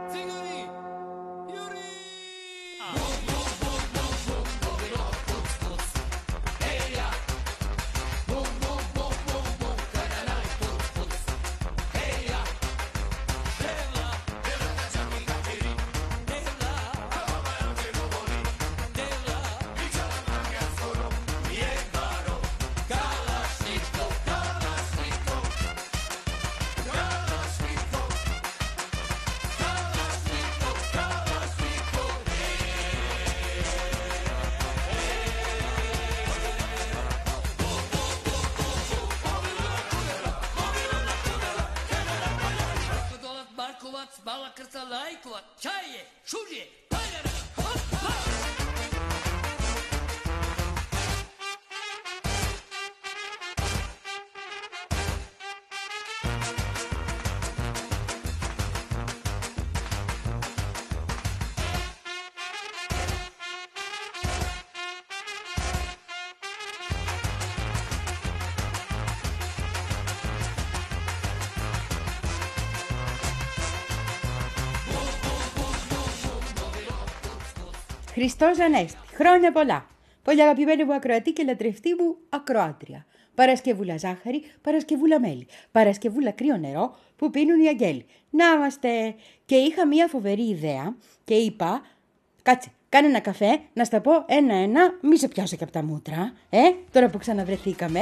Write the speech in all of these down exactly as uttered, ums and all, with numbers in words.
Bala krca lajkova, čaje, šužje, paljara, hop, hop. Χριστός Ανέστη, χρόνια πολλά. Πολύ αγαπημένη μου ακροατή και λατρευτή μου ακροάτρια. Παρασκευούλα ζάχαρη, Παρασκευούλα μέλι, Παρασκευούλα κρύο νερό που πίνουν οι αγγέλοι. Να είμαστε. Και είχα μία φοβερή ιδέα και είπα, κάτσε, κάνε ένα καφέ, να στα πω ένα-ένα, μη σε πιάσω και από τα μούτρα, ε, τώρα που ξαναβρεθήκαμε.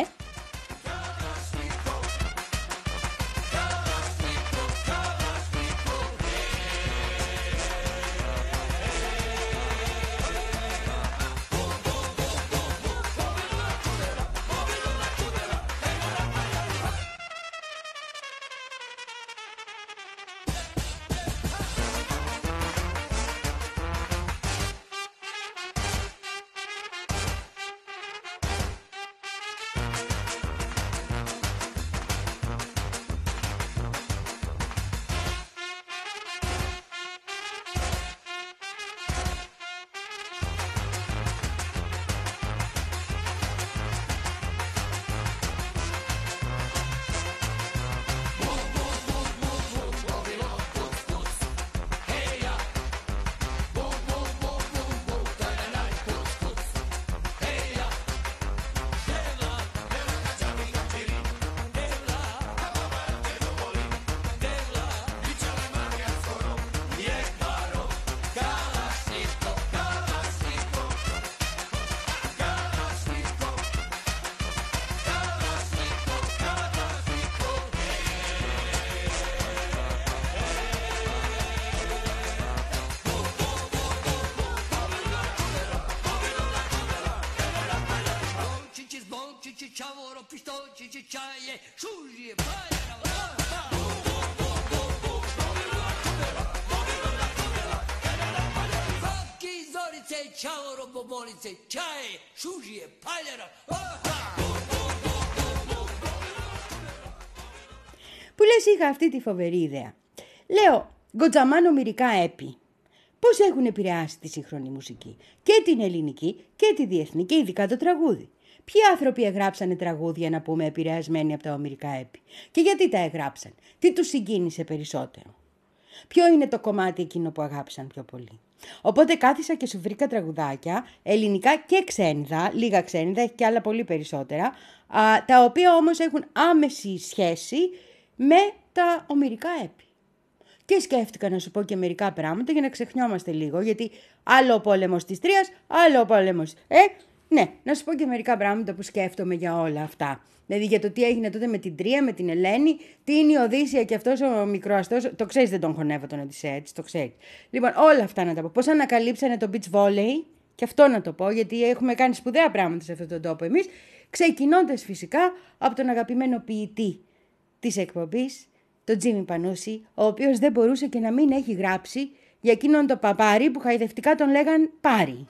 Που λες είχα αυτή τη φοβερή ιδέα. Λέω, γκοτζαμάνο μυρικά έπι. Πώς έχουν επηρεάσει τη σύγχρονη μουσική, και την ελληνική και τη διεθνή και ειδικά το τραγούδι. Ποιοι άνθρωποι εγγράψανε τραγούδια, να πούμε, επηρεασμένοι από τα ομηρικά έπι. Και γιατί τα εγγράψαν, τι τους συγκίνησε περισσότερο. Ποιο είναι το κομμάτι εκείνο που αγάπησαν πιο πολύ. Οπότε κάθισα και σου βρήκα τραγουδάκια, ελληνικά και ξένιδα, λίγα ξένιδα, έχει και άλλα πολύ περισσότερα, α, τα οποία όμως έχουν άμεση σχέση με τα ομηρικά έπι. Και σκέφτηκα να σου πω και μερικά πράγματα για να ξεχνιόμαστε λίγο, γιατί άλλο ο πόλεμος της Τρίας, άλλο ο πόλεμος, ε, ναι, να σου πω και μερικά πράγματα που σκέφτομαι για όλα αυτά. Δηλαδή για το τι έγινε τότε με την Τρία, με την Ελένη, τι είναι η Οδύσσεια και αυτός ο μικροαστός, το ξέρεις, δεν τον χωνεύω τον Οδυσσέα, έτσι, το ξέρεις. Λοιπόν, όλα αυτά να τα πω. Πώς ανακαλύψανε το beach volley, και αυτό να το πω, γιατί έχουμε κάνει σπουδαία πράγματα σε αυτόν τον τόπο εμείς, ξεκινώντας φυσικά από τον αγαπημένο ποιητή της εκπομπής, τον Τζίμι Πανούση, ο οποίος δεν μπορούσε και να μην έχει γράψει για εκείνον το παπάρι που χαϊδευτικά τον λέγαν Πάρη.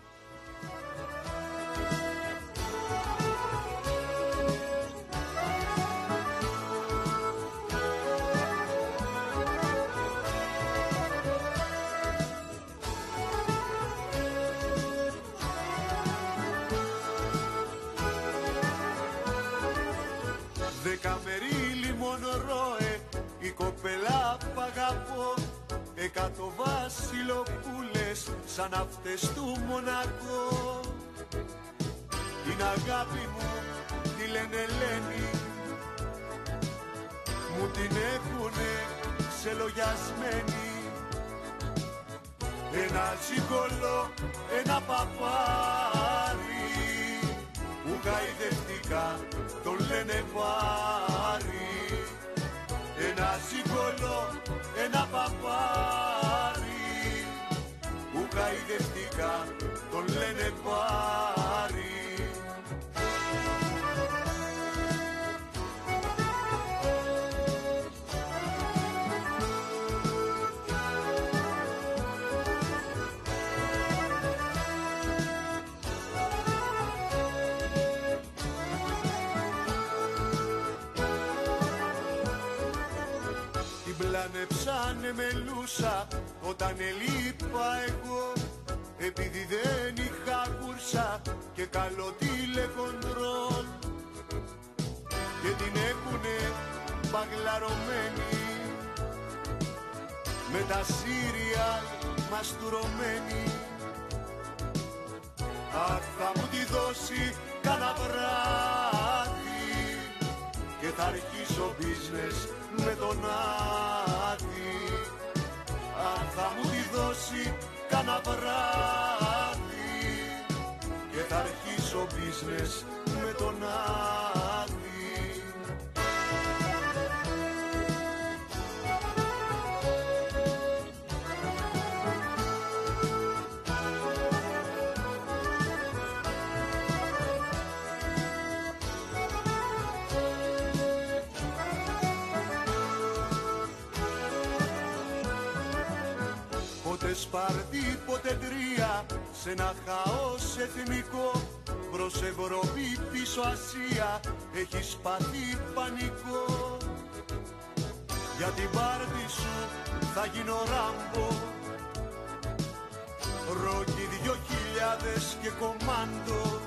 Δεκαμερίλι μόνο ρώε, η κοπελά που αγαπώ, εκατό βασιλοπούλες σαν αυτές του Μονακό. Την αγάπη μου τη λένε Ελένη, μου την έχουνε ξελογιασμένη. Ένα ζυγκολό, ένα παπάρι, που χαϊδευτικά τον λένε Πάρη. Ένα ζυγκολό, ένα παπάρι, που χαϊδευτικά τον λένε Πάρη. Πλανεψάνε μελούσα όταν ελείπα εγώ, επειδή δεν είχα κούρσα και καλό τηλεκοντρόλ, και την έχουνε παγλαρωμένη με τα σύριαλ μαστουρωμένη. Αχ, θα μου τη δώσει κάνα βράδυ και θα αρχίσω business με τον Άδη. Αν θα μου τη δώσει κάνα βράδυ και θα αρχίσω business με τον Άδη. Πότε Σπαρτί, πότε Τρία, σε ένα χαός εθνικό, προς Ευρώπη πίσω Ασία, έχει πάθει πανικό. Για την πάρτι σου θα γίνω Ράμπο, Ρόκι δυο χιλιάδες και κομάντο,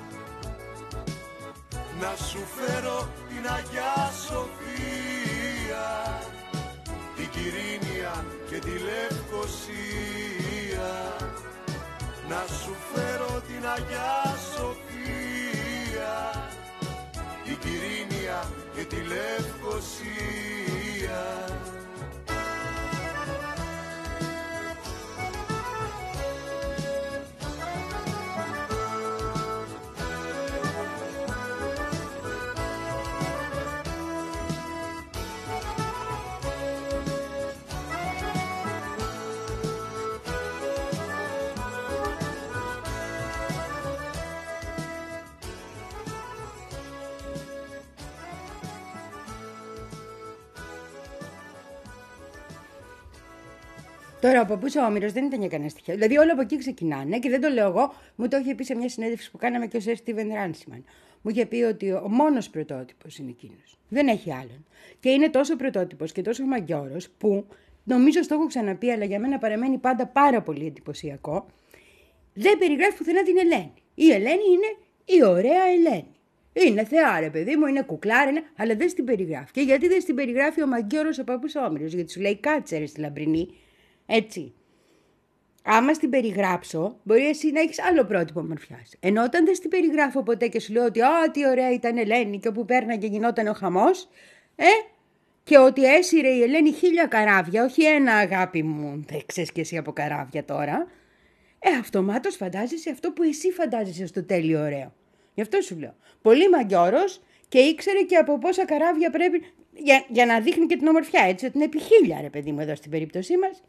να σου φέρω την Αγιά Σοφία, την Κυρίνια και τη Λευκοσία. Να σου φέρω την Αγιά Σοφία, την Κυρίνια και τη Λευκοσία. Τώρα, ο παππούς ο Όμηρος δεν ήταν για κανένα στοιχείο. Δηλαδή, όλα από εκεί ξεκινάνε και δεν το λέω εγώ. Μου το είχε πει σε μια συνέντευξη που κάναμε και ο Σερ Στίβεν Ράνσιμαν. Μου είχε πει ότι ο μόνος πρωτότυπος είναι εκείνος. Δεν έχει άλλον. Και είναι τόσο πρωτότυπος και τόσο μαγκιόρος που, νομίζω στο έχω ξαναπεί, αλλά για μένα παραμένει πάντα πάρα πολύ εντυπωσιακό, δεν περιγράφει πουθενά την Ελένη. Η Ελένη είναι η ωραία Ελένη. Είναι θεά, ρε παιδί μου, είναι κουκλάρα, είναι, αλλά δεν στην περιγράφει. Και γιατί δεν στην περιγράφει ο μαγκιόρος ο παππούς ο Όμηρος? Γιατί σου λέει κάτσε ρε στη λαμπρινή. Έτσι. Άμα στην περιγράψω, μπορεί εσύ να έχεις άλλο πρότυπο μορφιάς. Ενώ όταν δεν στην περιγράφω ποτέ και σου λέω ότι «Α, τι ωραία ήταν η Ελένη» και όπου πέρνα και γινόταν ο χαμός, ε, και ότι έσυρε η Ελένη χίλια καράβια, όχι ένα, αγάπη μου, δεν ξέρεις και εσύ από καράβια τώρα, ε, αυτομάτως φαντάζεσαι αυτό που εσύ φαντάζεσαι στο τέλειο ωραίο. Γι' αυτό σου λέω. Πολύ μαγκιόρος και ήξερε και από πόσα καράβια πρέπει, για, για να δείχνει και την ομορφιά, έτσι, ότι είναι επί χίλια, ρε παιδί μου, εδώ στην περίπτωσή μας.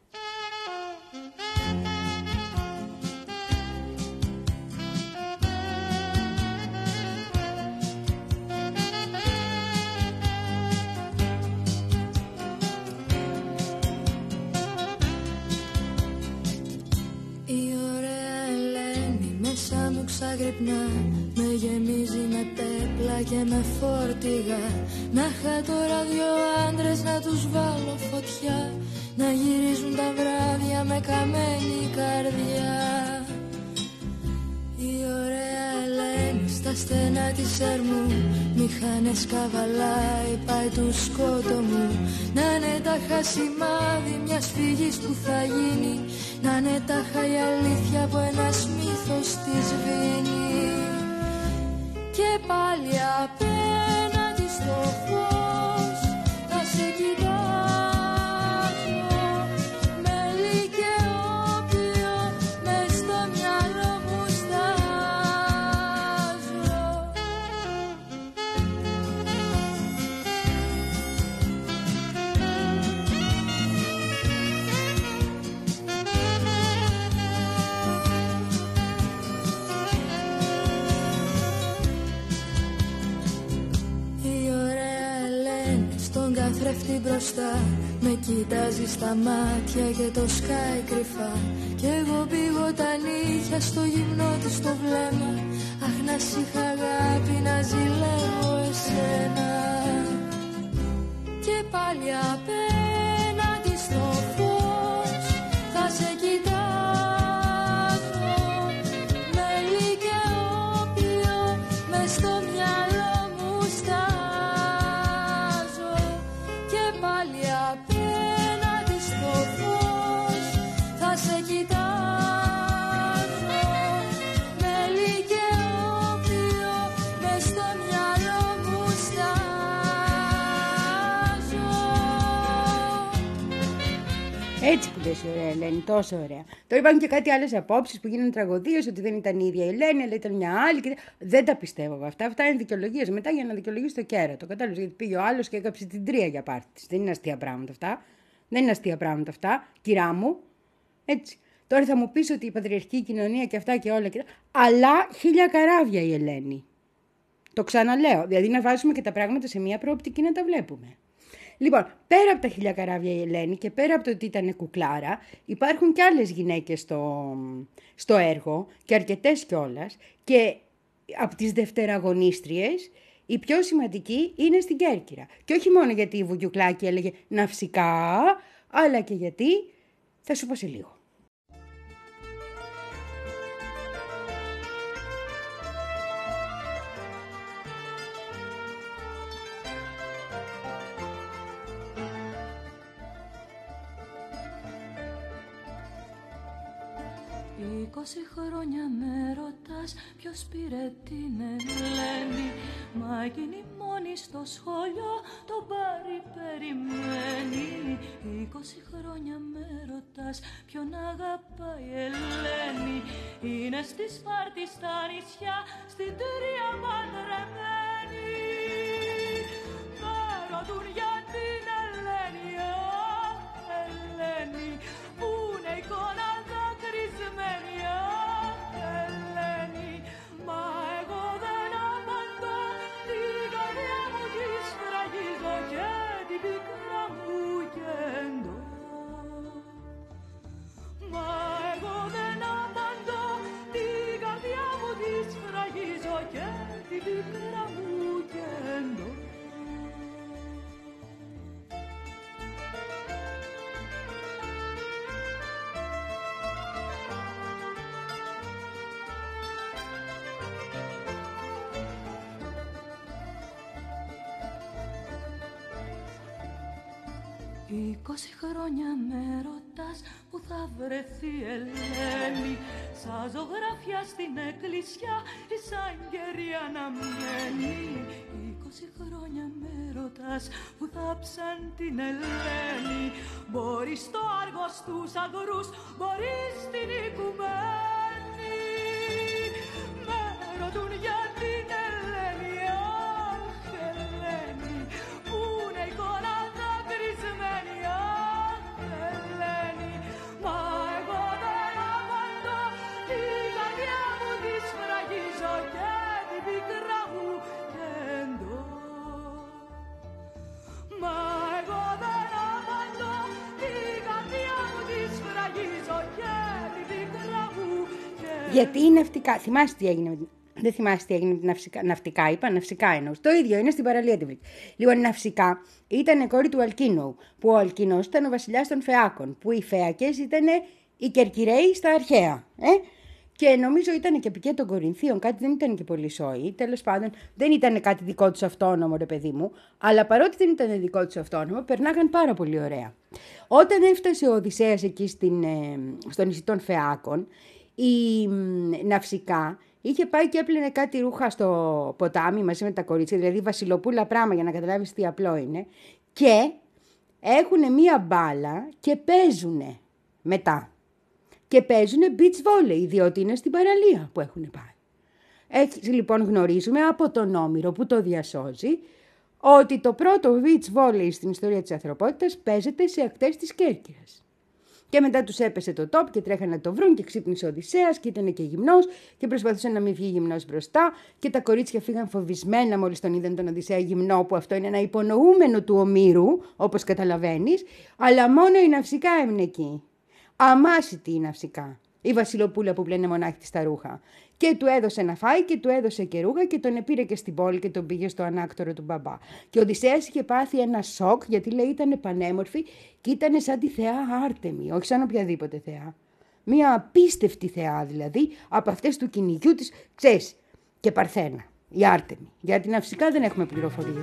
Ξαγρυπνά, με γεμίζει με πέπλα και με φόρτιγα. Να είχα τώρα δυο άντρες να τους βάλω φωτιά, να γυρίζουν τα βράδια με καμένη καρδιά. Η ωραία Ελένη στα στα στενά της Ερμού, μηχανές καβαλάει, πάει του σκότωμου. Να είναι τάχα σημάδι μιας φυγής που θα γίνει, να είναι τάχα η αλήθεια που ένας μύθος τη σβήνει. Και πάλι απέναντι στο φως θα σε κοιτάξω, μέλι και όπιο μες στο μυαλό μου στάζω. Καθρέφτη μπροστά, με κοιτάζει στα μάτια και το σκάει κρυφά. Κι εγώ πήγω τα νύχια στο γυμνό της το βλέμμα. Αχ, να σ' είχα αγάπη, να ζηλεύω εσένα. Και πάλι απέναντι στο φως θα σε κοιτάξω, μέλι και όπιο μες στο μυαλό μου στάζω. Και πάλι απέναντι στο φως θα σε κοιτάξω, μέλι και όπιο μες στο μυαλό μου στάζω. Έτσι που λες, ωραία Ελένη, τόσο ωραία. Τώρα υπάρχουν και κάτι άλλες απόψεις που γίνανε τραγωδίες, ότι δεν ήταν η ίδια η Ελένη, αλλά ήταν μια άλλη. Και... δεν τα πιστεύω εγώ αυτά. Αυτά είναι δικαιολογίες μετά για να δικαιολογήσει το κέρατο. Κατάλαβες, γιατί πήγε ο άλλος και έκαψε την τρία για πάρτι της. Δεν είναι αστεία πράγματα αυτά. Δεν είναι αστεία πράγματα αυτά, κυρά μου. Έτσι. Τώρα θα μου πεις ότι η πατριαρχική κοινωνία και αυτά και όλα και... αλλά χίλια καράβια η Ελένη. Το ξαναλέω. Δηλαδή να βάζουμε και τα πράγματα σε μια προοπτική να τα βλέπουμε. Λοιπόν, πέρα από τα χίλια καράβια η Ελένη και πέρα από το ότι ήταν κουκλάρα, υπάρχουν και άλλες γυναίκες στο, στο έργο και αρκετές κιόλας, και από τις δευτεραγωνίστριες η πιο σημαντική είναι στην Κέρκυρα. Και όχι μόνο γιατί η Βουγιουκλάκη έλεγε ναυσικά, αλλά και γιατί θα σου πω σε λίγο. Είκοσι χρόνια με ρωτάς ποιος πήρε την Ελένη, μα εκείνη μόνη στο σχολείο το πάρει περιμένει. Είκοσι χρόνια με ρωτάς ποιον αγαπάει η Ελένη, είναι στη Σπάρτη στα νησιά, στην Τρία παντρεμένη. Με ρωτούν για την Ελένη, αχ Ελένη, που είναι εικόνα δακρυσμένη, αχ Ελένη. Μα εγώ δεν απαντώ, την καρδιά μου τη σφραγίζω και την πίκρα μου κεντώ. Μα εγώ δεν απαντώ, την καρδιά μου τη σφραγίζω και την πίκρα μου κεντώ. Είκοσι χρόνια με ρωτάς που θα βρεθεί η Ελένη, σαν ζωγραφιά στην εκκλησιά ή σαν κερί αναμένη. Είκοσι χρόνια με ρωτάς που θα ψαν την Ελένη, μπορεί στο Άργος τους αγρούς, μπορεί στην Οικουμένη. Με ρωτούν για την Ελένη, αχ Ελένη, που είναι εικόνα δακρυσμένη, αχ Ελένη. Μα εγώ δεν απαντώ, την καρδιά μου τη σφραγίζω και την πίκρα μου κεντώ. Μα εγώ δεν απαντώ, την καρδιά μου τη σφραγίζω και την πίκρα μου κεντώ. Γιατί η ναυτικά, θυμάσαι τι έγινε με την... Δεν θυμάσαι τι έγινε με την ναυσικά, ναυτικά, είπα, ναυσικά εννοούσα. Το ίδιο είναι στην παραλία τη βρήκε. Λοιπόν, η ναυσικά ήταν κόρη του Αλκίνου, που ο Αλκίνος ήταν ο βασιλιάς των Φεάκων, που οι Φέακες ήταν οι Κερκυραίοι στα αρχαία. Ε? Και νομίζω ήταν και επικέ των Κορινθίων, κάτι δεν ήταν και πολύ σόι. Τέλος πάντων, δεν ήταν κάτι δικό τους αυτόνομο, ρε παιδί μου, αλλά παρότι δεν ήταν δικό τους αυτόνομο, περνάγαν πάρα πολύ ωραία. Όταν έφτασε ο Οδυσσέας εκεί στην, στο νησί των Φεάκων, η Ναυσικά είχε πάει και έπλαινε κάτι ρούχα στο ποτάμι μαζί με τα κορίτσια, δηλαδή βασιλοπούλα πράγμα για να καταλάβεις τι απλό είναι, και έχουν μία μπάλα και παίζουνε μετά. Και παίζουν beach volley, διότι είναι στην παραλία που έχουν πάει. Έτσι λοιπόν γνωρίζουμε από τον Όμηρο που το διασώζει ότι το πρώτο beach volley στην ιστορία της ανθρωπότητας παίζεται σε ακτές της Κέρκυρας. Και μετά τους έπεσε το τόπ και τρέχανε να το βρουν και ξύπνησε ο Οδυσσέας και ήταν και γυμνός και προσπαθούσε να μην βγει γυμνός μπροστά και τα κορίτσια φύγαν φοβισμένα μόλις τον είδαν τον Οδυσσέα γυμνό, που αυτό είναι ένα υπονοούμενο του Ομήρου, όπως καταλαβαίνεις, αλλά μόνο η Ναυσικά έμεινε εκεί. Αμάσιτη η Ναυσικά, η βασιλοπούλα που πλένε μονάχη της τα ρούχα. Και του έδωσε να φάει και του έδωσε και ρούχα και τον επήρε και στην πόλη και τον πήγε στο ανάκτορο του μπαμπά. Και ο Οδυσσέας είχε πάθει ένα σοκ, γιατί λέει ήταν πανέμορφη και ήταν σαν τη θεά Άρτεμη, όχι σαν οποιαδήποτε θεά. Μία απίστευτη θεά δηλαδή, από αυτές του κυνηγιού της, ξέρεις, και Παρθένα, η Άρτεμη. Για την Ναυσικά δεν έχουμε πληροφορίες.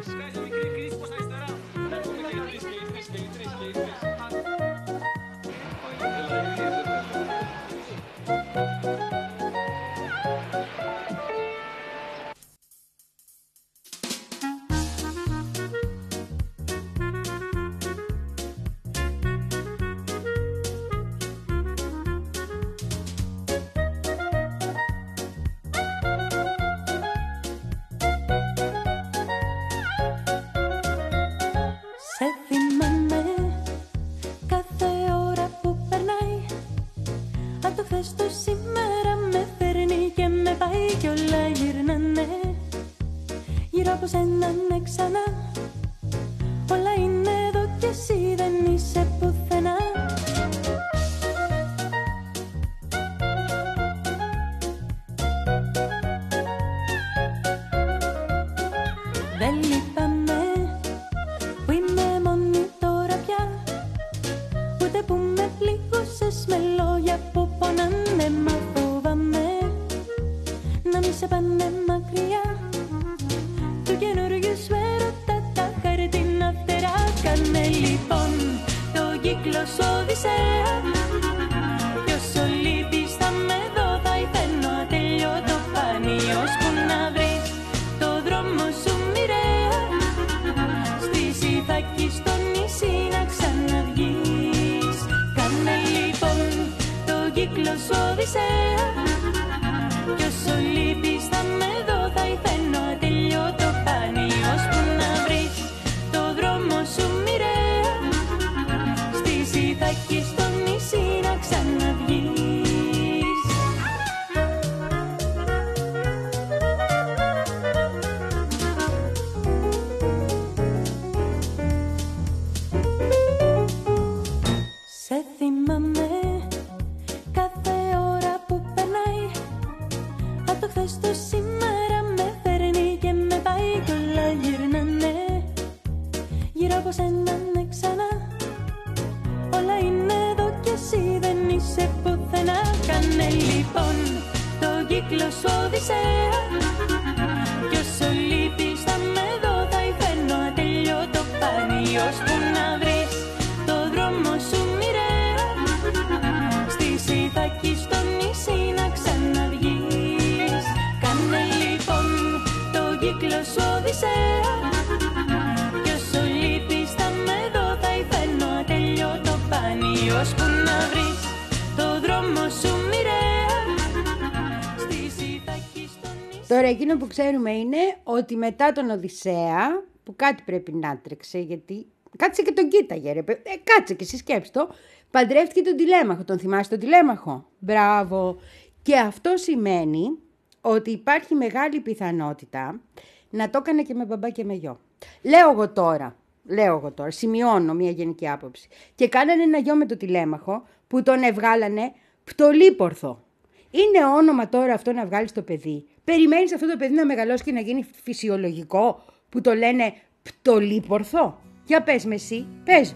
Τώρα εκείνο που ξέρουμε είναι ότι μετά τον Οδυσσέα, που κάτι πρέπει να τρέξε, γιατί κάτσε και τον κοίταγε ρε, ε, κάτσε και εσύ σκέψου το, παντρεύτηκε τον Τηλέμαχο, τον θυμάσαι τον Τηλέμαχο, μπράβο. Και αυτό σημαίνει ότι υπάρχει μεγάλη πιθανότητα να το έκανε και με μπαμπά και με γιο. Λέω εγώ τώρα, λέω εγώ τώρα, σημειώνω μια γενική άποψη. Και κάνανε ένα γιο με τον Τηλέμαχο που τον ευγάλανε Πτολίπορθο. Είναι όνομα τώρα αυτό να βγάλεις το παιδί? Περιμένεις αυτό το παιδί να μεγαλώσει και να γίνει φυσιολογικό που το λένε Πτολίπορθο? Για πες με εσύ, πες.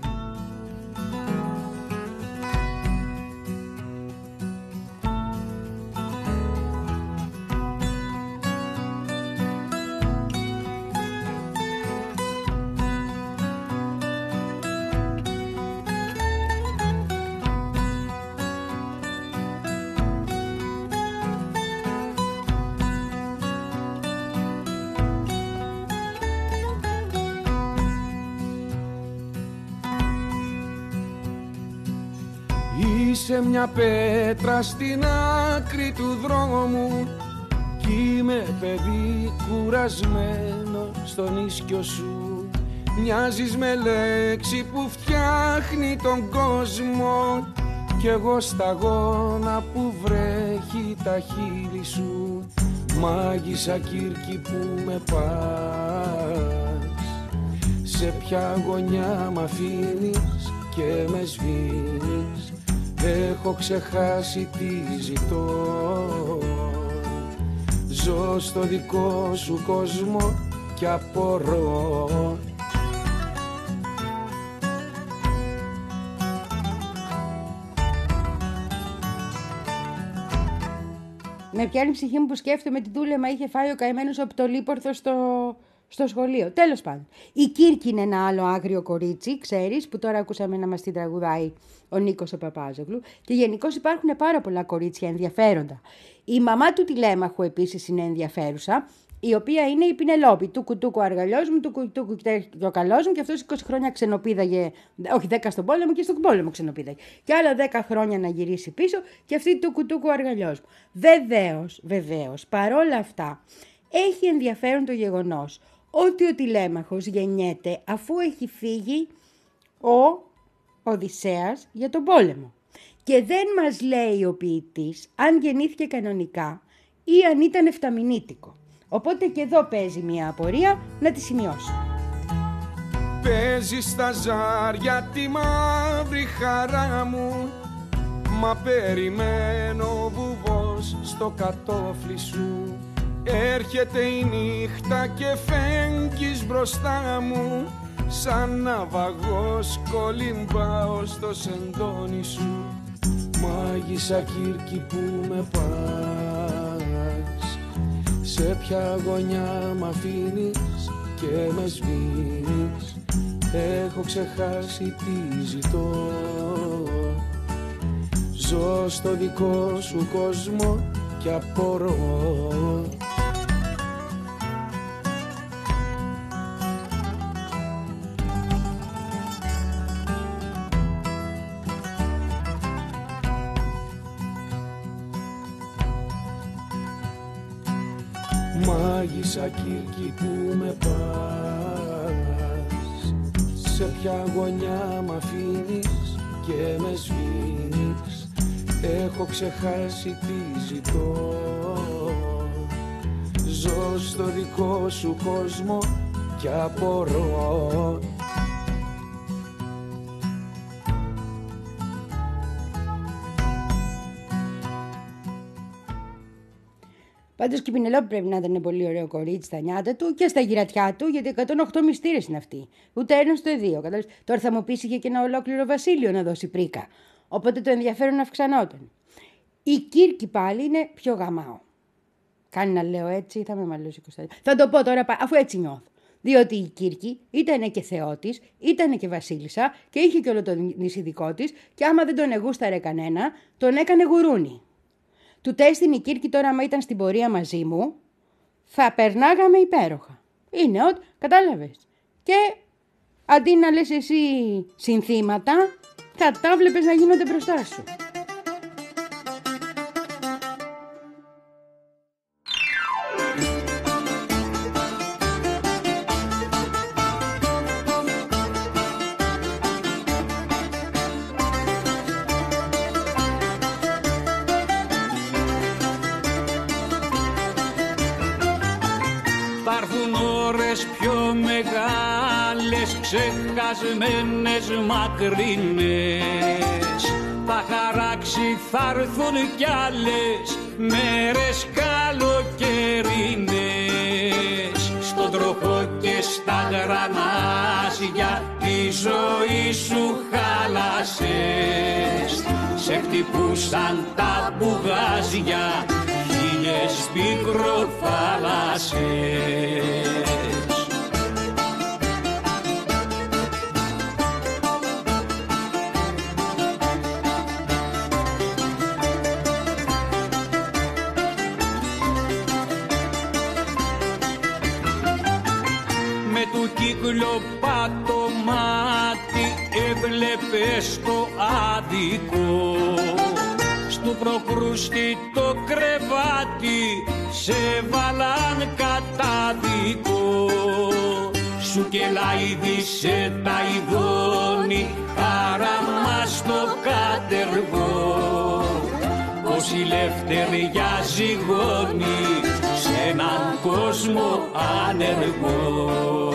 Είσαι μια πέτρα στην άκρη του δρόμου κι είμαι παιδί κουρασμένο στον ίσκιο σου. Μοιάζεις με λέξη που φτιάχνει τον κόσμο κι εγώ σταγόνα που βρέχει τα χείλη σου. Μάγισσα Κύρκη που με πας, σε ποια γωνιά μ' αφήνεις και με σβήνεις. Έχω ξεχάσει τι ζητώ, ζω στο δικό σου κόσμο κι απορώ. Με πιάνει η ψυχή μου που σκέφτομαι τι δούλεμα είχε φάει ο καημένος ο πτολίπορθος στο, στο σχολείο. Τέλος πάντων. Η Κύρκη είναι ένα άλλο άγριο κορίτσι, ξέρεις, που τώρα ακούσαμε να μας την τραγουδάει ο Νίκος ο Παπάζογλου. Και γενικώς υπάρχουν πάρα πολλά κορίτσια ενδιαφέροντα. Η μαμά του Τηλέμαχου επίσης είναι ενδιαφέρουσα, η οποία είναι η Πινελόπη, του κουτούκου ο αργαλιός μου, του κουτούκου και ο καλός μου, και αυτός είκοσι χρόνια ξενοπίδαγε, όχι δέκα στον πόλεμο και στον πόλεμο ξενοπίδαγε. Και άλλα δέκα χρόνια να γυρίσει πίσω και αυτή του κουτούκου ο αργαλιός μου. Βεβαίως, βεβαίως, παρόλα αυτά, έχει ενδιαφέρον το γεγονός ότι ο Τηλέμαχος γεννιέται αφού έχει φύγει ο Οδυσσέας για τον πόλεμο. Και δεν μας λέει ο ποιητής αν γεννήθηκε κανονικά ή αν ήταν εφταμινήτικο. Οπότε και εδώ παίζει μια απορία, να τη σημειώσω. Παίζει στα ζάρια τη μαύρη χαρά μου, μα περιμένω βουβός στο κατόφλι σου. Έρχεται η νύχτα και φέγγεις μπροστά μου, σαν ναυαγός κολυμπάω στο σεντόνι σου. Μάγισσα Κύρκη που με πας, σε ποια γωνιά μ' αφήνεις και με σβήνεις. Έχω ξεχάσει τι ζητώ, ζω στο δικό σου κόσμο κι απορώ. Μάγισσα Κύρκη που με πας, σε ποια γωνιά μ' αφήνεις και με σβήνεις. Έχω ξεχάσει τι ζητώ, ζω στο δικό σου κόσμο κι απορώ. Πάντως και η Πινελόπη πρέπει να ήταν πολύ ωραίο κορίτσι στα νιάτα του και στα γυρατιά του, γιατί εκατόν οκτώ μυστήρες είναι αυτοί. Ούτε ένα ούτε δύο. Κατάλαβες. Τώρα θα μου πεις είχε και ένα ολόκληρο βασίλειο να δώσει πρίκα. Οπότε το ενδιαφέρον αυξανόταν. Η Κύρκη πάλι είναι πιο γαμάο. Κάνει να λέω έτσι, θα με μαλλώσει η Κωνσταντίνα. Θα το πω τώρα, αφού έτσι νιώθω. Διότι η Κύρκη ήταν και θεότης, ήταν και βασίλισσα και είχε και όλο το νησί δικό της, και άμα δεν τον εγούσταρε κανένα, τον έκανε γουρούνι. Του τέστην η Κύρκη τώρα, άμα ήταν στην πορεία μαζί μου, θα περνάγαμε υπέροχα. Είναι ότι, κατάλαβες. Και αντί να λες εσύ συνθήματα, θα τα βλέπεις να γίνονται μπροστά σου. Πιο μεγάλες, ξεχασμένες, μακρινές, θα χαράξει, θα έρθουν κι άλλες μέρες καλοκαιρινές. Στον τροχό και στα γρανάζια τη ζωή σου χάλασες, σε χτυπούσαν τα μπουγάζια χίλιες πικροθάλασσες. Κυκλοπά το μάτι έβλεπες το άδικο, του προκρούστη το κρεβάτι σε βάλαν κατάδικο. Σου κελάιδησε τα ειδώνει άραμα στο κατεργό. Πως η λευτεριά ζυγώνει σε έναν κόσμο ανεργό.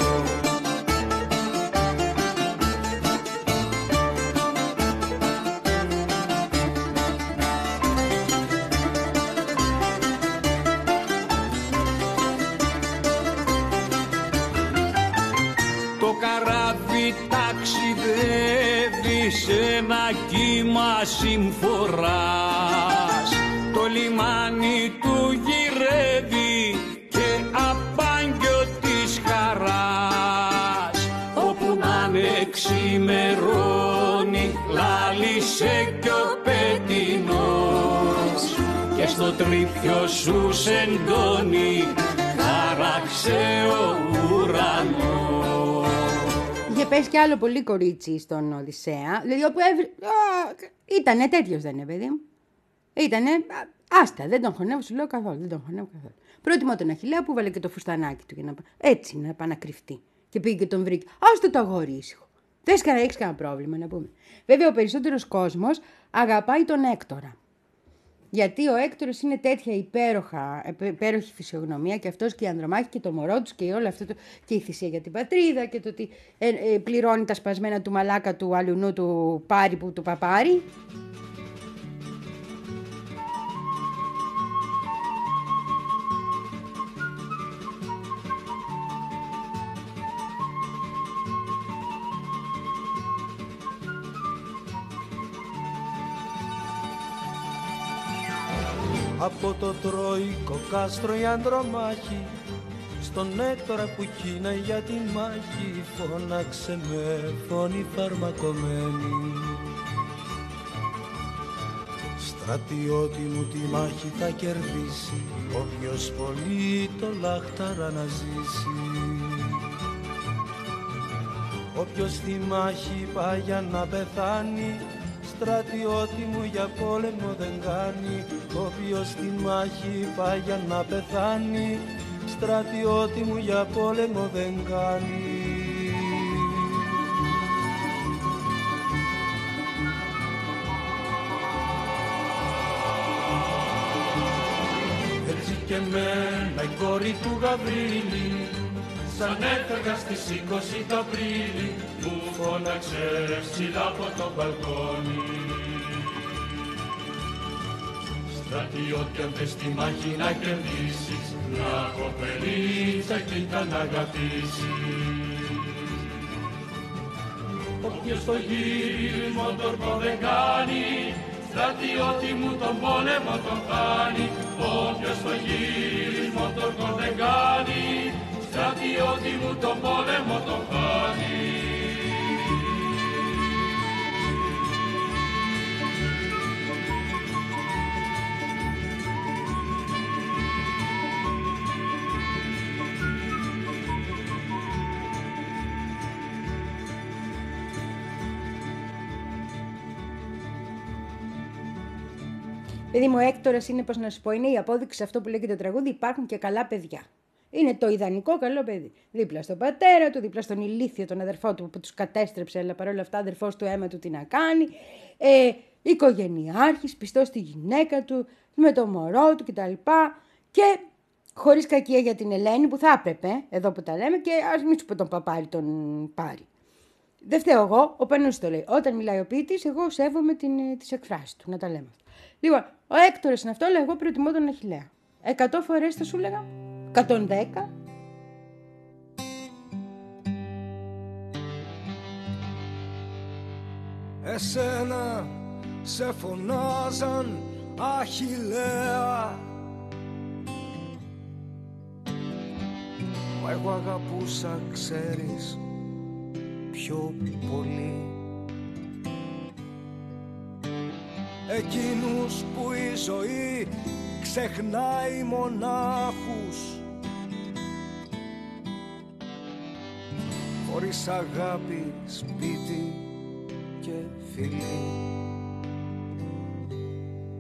Ταξιδεύει σε ένα κύμα συμφοράς, το λιμάνι του γυρεύει και απάγγιο της χαράς. Όπου να είναι ξημερώνει, λάλησε κι ο πετεινός και στο τρίπιο σου σεντώνει χαράξε ο ουρανός. Είχε πέσει κι άλλο πολύ κορίτσι στον Οδυσσέα. Δηλαδή όπου έβρι... Ήτανε τέτοιος δεν είναι, παιδί μου. Ήτανε... Άστα, δεν τον χωνεύω, σου λέω καθόλου. Δεν τον χωνεύω καθόλου. Πρότιμο τον Αχιλλέα που βάλε και το φουστανάκι του για να... Έτσι να πάει να κρυφτεί. Και πήγε και τον βρήκε. Άστο το αγόρι ήσυχο. Δεν έχεις κανένα πρόβλημα να πούμε. Βέβαια ο περισσότερος κόσμος αγαπάει τον Έκτορα. Γιατί ο Έκτορας είναι τέτοια υπέροχα, υπέροχη φυσιογνωμία και αυτός και η Ανδρομάχη και το μωρό τους και όλο αυτό το, και η θυσία για την πατρίδα και το ότι ε, ε, πληρώνει τα σπασμένα του μαλάκα του αλουνού του Πάρη που του παπάρει. Από το Τροϊκό κάστρο η Ανδρομάχη στον Έκτορα που κίνα για τη μάχη φώναξε με φωνή φαρμακομένη. Στρατιώτη μου τη μάχη θα κερδίσει όποιος πολύ το λάχταρα να ζήσει. Όποιος στη μάχη πάει για να πεθάνει στρατιώτη μου για πόλεμο δεν κάνει. Όποιος στη μάχη πάει για να πεθάνει στρατιώτη μου για πόλεμο δεν κάνει. Έτσι και εμένα η κόρη του Γαβρίλη σαν έφευγα στις είκοσι το Απρίλη μου φώναξε ψηλά από το μπαλκόνι. Στρατιώτη αν θες τη μάχη να κερδίσεις μια κοπελίτσα κοίτα να αγαπήσεις. Όποιος το γύρισμα τορκό δεν κάνει στρατιώτη μου τον πόλεμο τον χάνει. Όποιος το γύρισμα τορκό δεν κάνει στρατιώτη μου τον πόλεμο τον χάνει. Παιδί μου, ο Έκτορας είναι, πώς να σου πω, είναι η απόδειξη σε αυτό που λέγεται το τραγούδι, υπάρχουν και καλά παιδιά. Είναι το ιδανικό καλό παιδί. Δίπλα στον πατέρα του, δίπλα στον ηλίθιο, τον αδερφό του που τους κατέστρεψε, αλλά παρόλα αυτά αδερφός του αίμα του τι να κάνει. Ε, οικογενειάρχης, πιστός στη γυναίκα του, με το μωρό του κτλ. Και χωρίς κακία για την Ελένη που θα έπρεπε, εδώ που τα λέμε, και ας μην σου πω τον παπάρι τον πάρει. Δεν φταίω εγώ, ο Πανούς το λέει. Όταν μιλάει ο ποιητής, εγώ σέβομαι την, τις εκφράσεις του, να τα λέμε. Λοιπόν, ο Έκτορας είναι αυτό, αλλά εγώ προτιμώ τον Αχιλλέα. Εκατό φορές θα σου λέγα, εκατόν δέκα. Εσένα σε φωνάζαν Αχιλλέα, μα εγώ αγαπούσα, ξέρεις, πιο πολύ εκείνους που η ζωή ξεχνάει μονάχους, χωρίς αγάπη, σπίτι και φίλοι.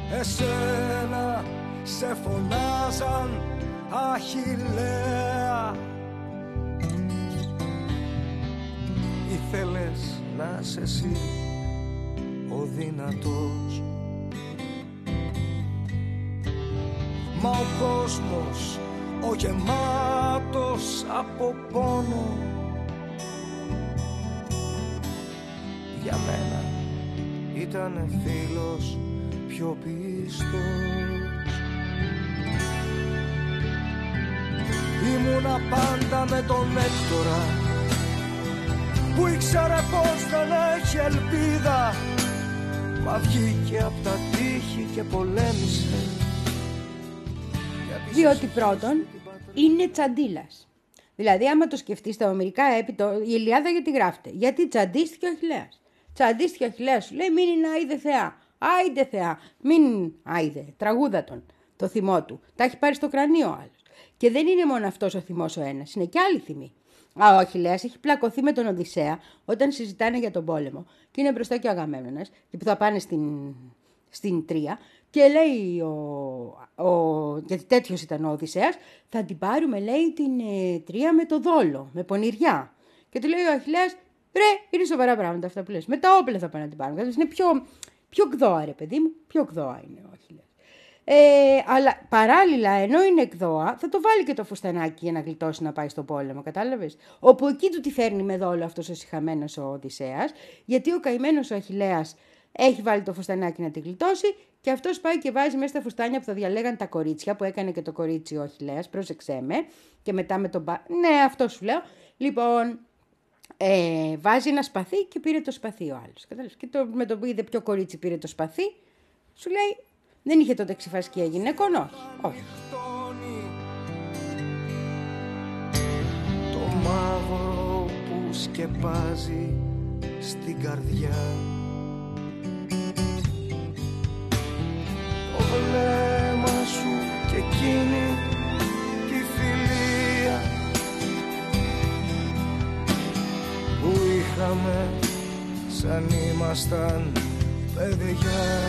εσένα σε φωνάζαν Αχιλλέα. Ήθελες να είσαι εσύ ο δυνατός, μα ο κόσμος ο γεμάτος από πόνο για μένα ήτανε φίλος πιο πιστός. Ήμουνα πάντα με τον Έκτορα που ήξερε πως δεν έχει ελπίδα, μα βγήκε απ' τα τείχη και πολέμησε. Διότι πρώτον είναι τσαντίλας. Δηλαδή άμα το σκεφτείς στα ομηρικά έπι, το, η Ηλιάδα γιατί γράφεται? Γιατί τσαντίστηκε ο Αχιλλέας. Τσαντίστηκε ο Αχιλλέας, σου λέει μην είναι άιδε Θεά. Άιντε Θεά, μην άιδε, τραγούδα τον, το θυμό του. Τα έχει πάρει στο κρανίο ο άλλος. Και δεν είναι μόνο αυτός ο θυμός ο ένας, είναι και άλλη θυμή. Α, ο Αχιλλέας έχει πλακωθεί με τον Οδυσσέα όταν συζητάνε για τον πόλεμο και είναι μπροστά και ο Αγαμέμνονας, που θα πάνε στην, στην Τρία και λέει, ο, ο, γιατί τέτοιος ήταν ο Οδυσσέας, θα την πάρουμε λέει την ε, Τρία με το δόλο, με πονηριά. Και του λέει ο Αχιλλέας, ρε, είναι σοβαρά πράγματα αυτά που λες, με τα όπλα θα πάνε να την πάρουμε. Είναι πιο, πιο γδόα ρε παιδί μου, πιο γδόα είναι ο Αχιλλέας. Ε, αλλά παράλληλα, ενώ είναι εκδόα, θα το βάλει και το φουστανάκι για να γλιτώσει να πάει στον πόλεμο, κατάλαβες? Όπου εκεί του τη φέρνει με δόλο αυτός ο σιχαμένος ο Οδυσσέας, γιατί ο καημένος ο Αχιλλέας έχει βάλει το φουστανάκι να τη γλιτώσει και αυτός πάει και βάζει μέσα στα φουστάνια που θα διαλέγαν τα κορίτσια, που έκανε και το κορίτσι ο Αχιλλέας, πρόσεξέ με, και μετά με τον μπα... Ναι, αυτό σου λέω. Λοιπόν, ε, βάζει ένα σπαθί και πήρε το σπαθί ο άλλος, κατάλαβες? Και το, με το που είδε ποιο κορίτσι πήρε το σπαθί, σου λέει... Δεν είχε τότε ξυφασκία γυναικών, όχι. όχι. Το μαύρο που σκεπάζει στην καρδιά, το βλέμμα σου και εκείνη τη φιλία που είχαμε σαν ήμασταν παιδιά.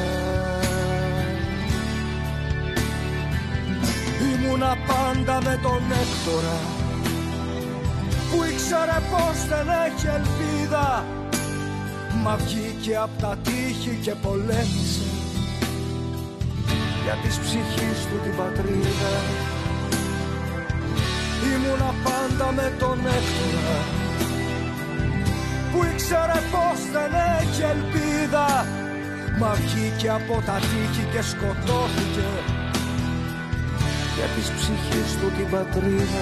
Ήμουνα πάντα με τον Έκτορα που ήξερε πως δεν έχει ελπίδα, μα βγήκε απ' τα τείχη και πολέμησε για της ψυχής του την πατρίδα. Ήμουνα πάντα με τον Έκτορα που ήξερε πως δεν έχει ελπίδα, μα βγήκε από τα τείχη και σκοτώθηκε για της ψυχής του την πατρίδα.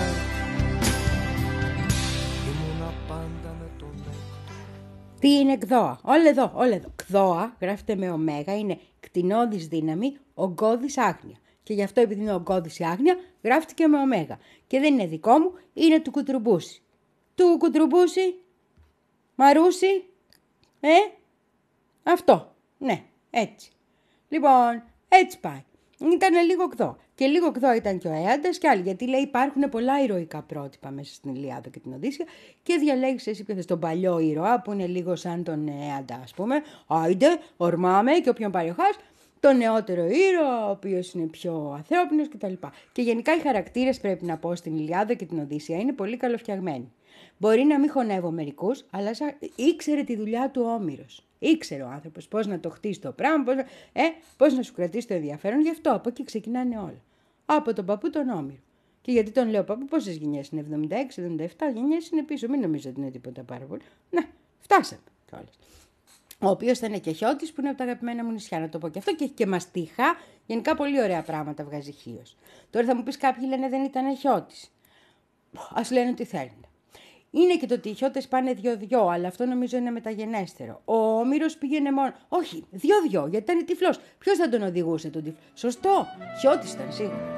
Ήμουνα πάντα με τον Έκτορα. Τι είναι εκδόα? Όλα εδώ, όλα εδώ. Κδόα γράφεται με ωμέγα, είναι κτηνώδης δύναμη, ογκώδης άγνοια. Και γι' αυτό επειδή είναι ογκώδης άγνοια, γράφτηκε με ωμέγα. Και δεν είναι δικό μου, είναι του Κουτρουμπούση. Του Κουτρουμπούση, Μαρούση, ε, αυτό, ναι, έτσι. Λοιπόν, έτσι πάει. Ήταν λίγο κδό. Και λίγο κδό ήταν και ο Έαντας και άλλοι. Γιατί λέει υπάρχουν πολλά ηρωικά πρότυπα μέσα στην Ηλιάδα και την Οδύσσεια και διαλέγεις εσύ ποιο θες. Τον παλιό ήρωα που είναι λίγο σαν τον Έαντα, ας πούμε. Άιντε, ορμάμε και όποιον πάρει ο χάς. Τον νεότερο ήρωα, ο οποίος είναι πιο ανθρώπινος κτλ. Και γενικά οι χαρακτήρες, πρέπει να πω, στην Ηλιάδα και την Οδύσσεια είναι πολύ καλοφτιαγμένοι. Μπορεί να μην χωνεύω μερικούς, αλλά ήξερε τη δουλειά του ο Όμηρος. Ήξερε ο άνθρωπος πώς να το χτίσει το πράγμα, πώς να, ε, πώς να σου κρατήσει το ενδιαφέρον. Γι' αυτό από εκεί ξεκινάνε όλα. Από τον παππού τον Όμηρο. Και γιατί τον λέω παππού, πόσες γενιές είναι? εβδομήντα έξι εβδομήντα επτά γενιές είναι πίσω. Μην νομίζω ότι είναι τίποτα πάρα πολύ. Να, φτάσαμε κιόλας. Ο οποίος ήταν και Χιώτης, που είναι από τα αγαπημένα μου νησιά, να το πω και αυτό. Και έχει και μαστίχα. Γενικά πολύ ωραία πράγματα βγάζει Χίος. Τώρα θα μου πεις, κάποιοι λένε δεν ήταν Χιώτης. Ας λένε ότι θέλουν. Είναι και το ότι οι Χιώτες πάνε δυο-δυο, αλλά αυτό νομίζω είναι μεταγενέστερο. Ο Όμηρος πήγαινε μόνο. Όχι, δυο-δυο, γιατί ήταν τυφλός. Ποιος θα τον οδηγούσε τον τυφλό? Σωστό, Χιώτης ήταν σίγουρα.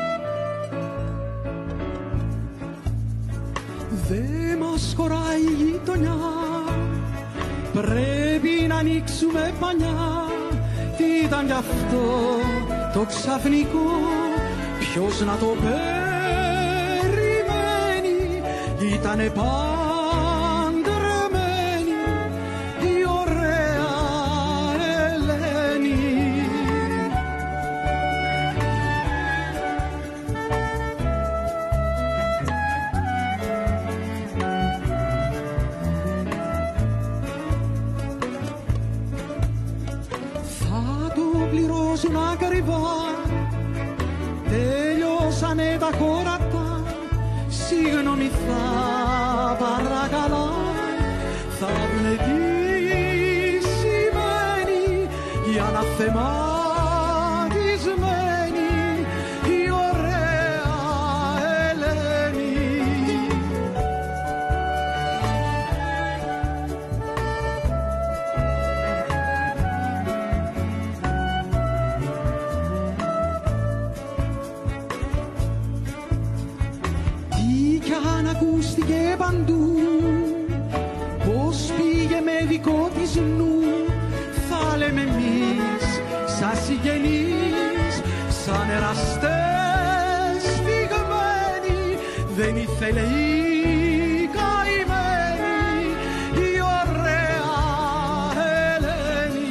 Δε μας χωράει η γειτονιά, πρέπει να ανοίξουμε πανιά. Τι ήταν γι' αυτό το ξαφνικό, ποιος να το περιμένει? Ήτανε παντρεμένη η ωραία Ελένη. πληρώσουν ακριβά. Τελειώσανε τα χώρατα, συγγνώμη θα παρακαλά. Θα βγουν τι σημαίνει η αναθεματισμένη η ωραία Ελένη. Τι κι αν ακούστηκε παντού, πως πήγε με δικό της νου, θα λέμε εμείς σαν συγγενείς, σαν εραστές φυγμένοι. Δεν ήθελε η καημένη η ωραία Ελένη.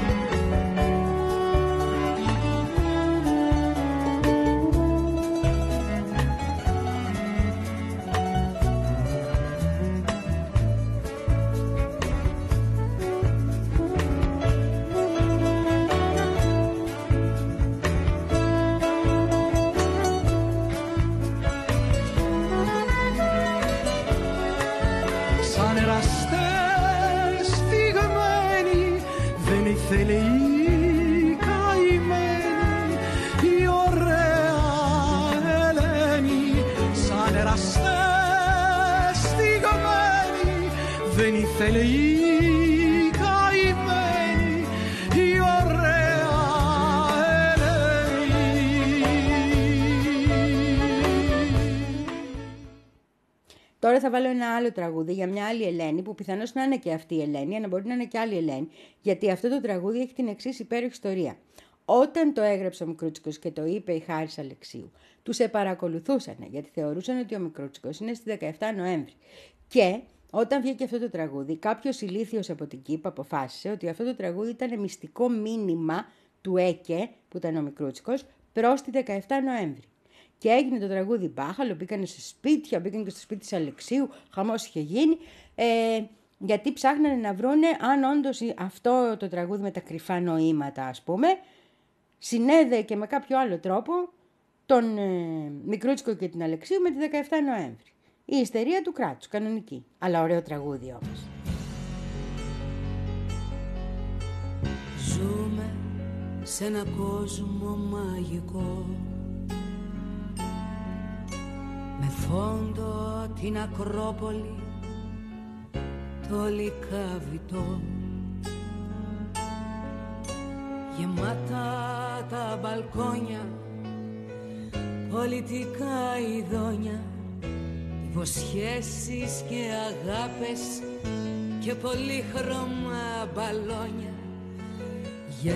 Σαν εραστές φυγμένοι, δεν ήθελε η καημένη η ωραία Ελένη. Σαν εραστές φυγμένοι, δεν ήθελε η καημένη η ωραία Ελένη. Τώρα θα βάλω ένα άλλο τραγούδι για μια άλλη Ελένη, που πιθανώς να είναι και αυτή η Ελένη, αλλά μπορεί να είναι και άλλη Ελένη, γιατί αυτό το τραγούδι έχει την εξής υπέροχη ιστορία. Όταν το έγραψε ο Μικρούτσικος και το είπε η Χάρης Αλεξίου, τους επαρακολουθούσαν, γιατί θεωρούσαν ότι ο Μικρούτσικος είναι στη δεκαεφτά Νοέμβρη. Και όταν βγήκε αυτό το τραγούδι, κάποιος ηλίθιος από την Κύπα αποφάσισε ότι αυτό το τραγούδι ήταν μυστικό μήνυμα του ΕΚΕ, που ήταν ο Μικρούτσικος, προς τη δεκαεφτά Νοέμβρη. Και έγινε το τραγούδι μπάχαλο, μπήκανε σε σπίτια, μπήκαν και στο σπίτι της Αλεξίου, χαμός είχε γίνει, ε, γιατί ψάχνανε να βρούνε αν όντως αυτό το τραγούδι με τα κρυφά νοήματα, ας πούμε, συνέδεε και με κάποιο άλλο τρόπο τον ε, Μικρούτσικο και την Αλεξίου με τη δεκαεφτά Νοέμβρη. Η ιστερία του κράτους, κανονική, αλλά ωραίο τραγούδι όμως. Ζούμε σε ένα κόσμο μαγικό, με φόντο την Ακρόπολη, το Λυκαβητό, γεμάτα τα μπαλκόνια, πολιτικά ειδόνια, υποσχέσεις και αγάπες και πολύχρωμα μπαλόνια, για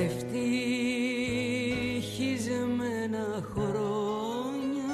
ευτυχισμένα χρόνια.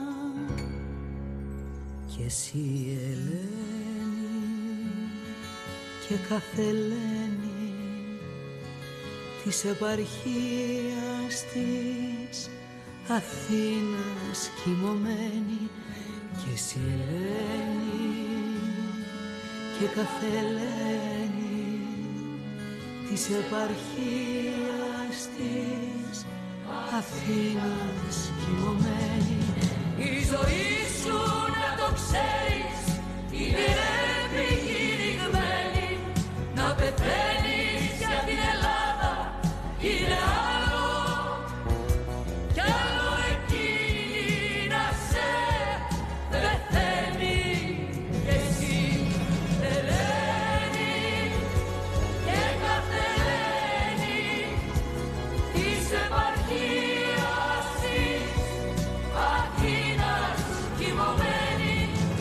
Και εσύ Ελένη και κάθε Ελένη της επαρχίας της Αθήνας κοιμωμένη. Και εσύ Ελένη και κάθε Ελένη της επαρχίας της Αθήνας κοιμωμένη. Η ζωή σου να το ξέρεις είναι επικηρυγμένη, να πεθαίνεις για την Ελλάδα είναι άλλο, κι άλλο εκείνη να σε πεθαίνει. Και εσύ Ελένη και κάθε Ελένη της επαρχίας της Αθήνας κοιμωμένη.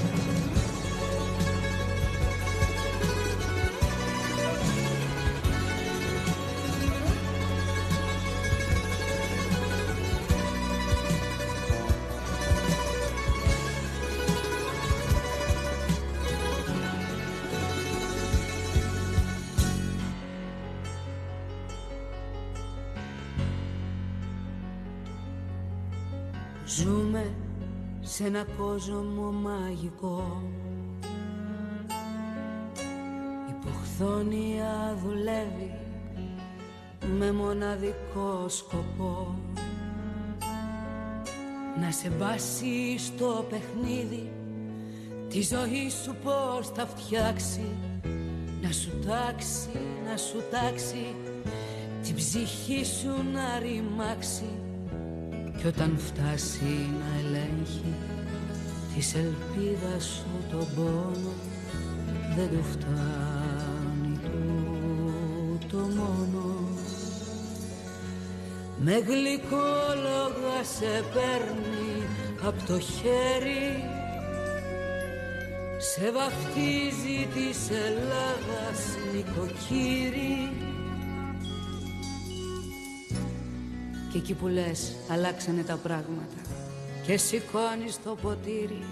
Ζούμε σε ένα κόσμο μαγικό, υποχθόνια δουλεύει με μοναδικό σκοπό να σε βάσει στο παιχνίδι, τη ζωή σου πώς θα φτιάξει, να σου τάξει, να σου τάξει, την ψυχή σου να ρημάξει, κι όταν φτάσει να ελέγχει της ελπίδας σου τον πόνο, δεν του φτάνει τούτο μόνο. Με γλυκόλογα σε παίρνει απ' το χέρι, σε βαφτίζει της Ελλάδας νοικοκύρη. Και εκεί που λες αλλάξανε τα πράγματα και σηκώνεις το ποτήρι,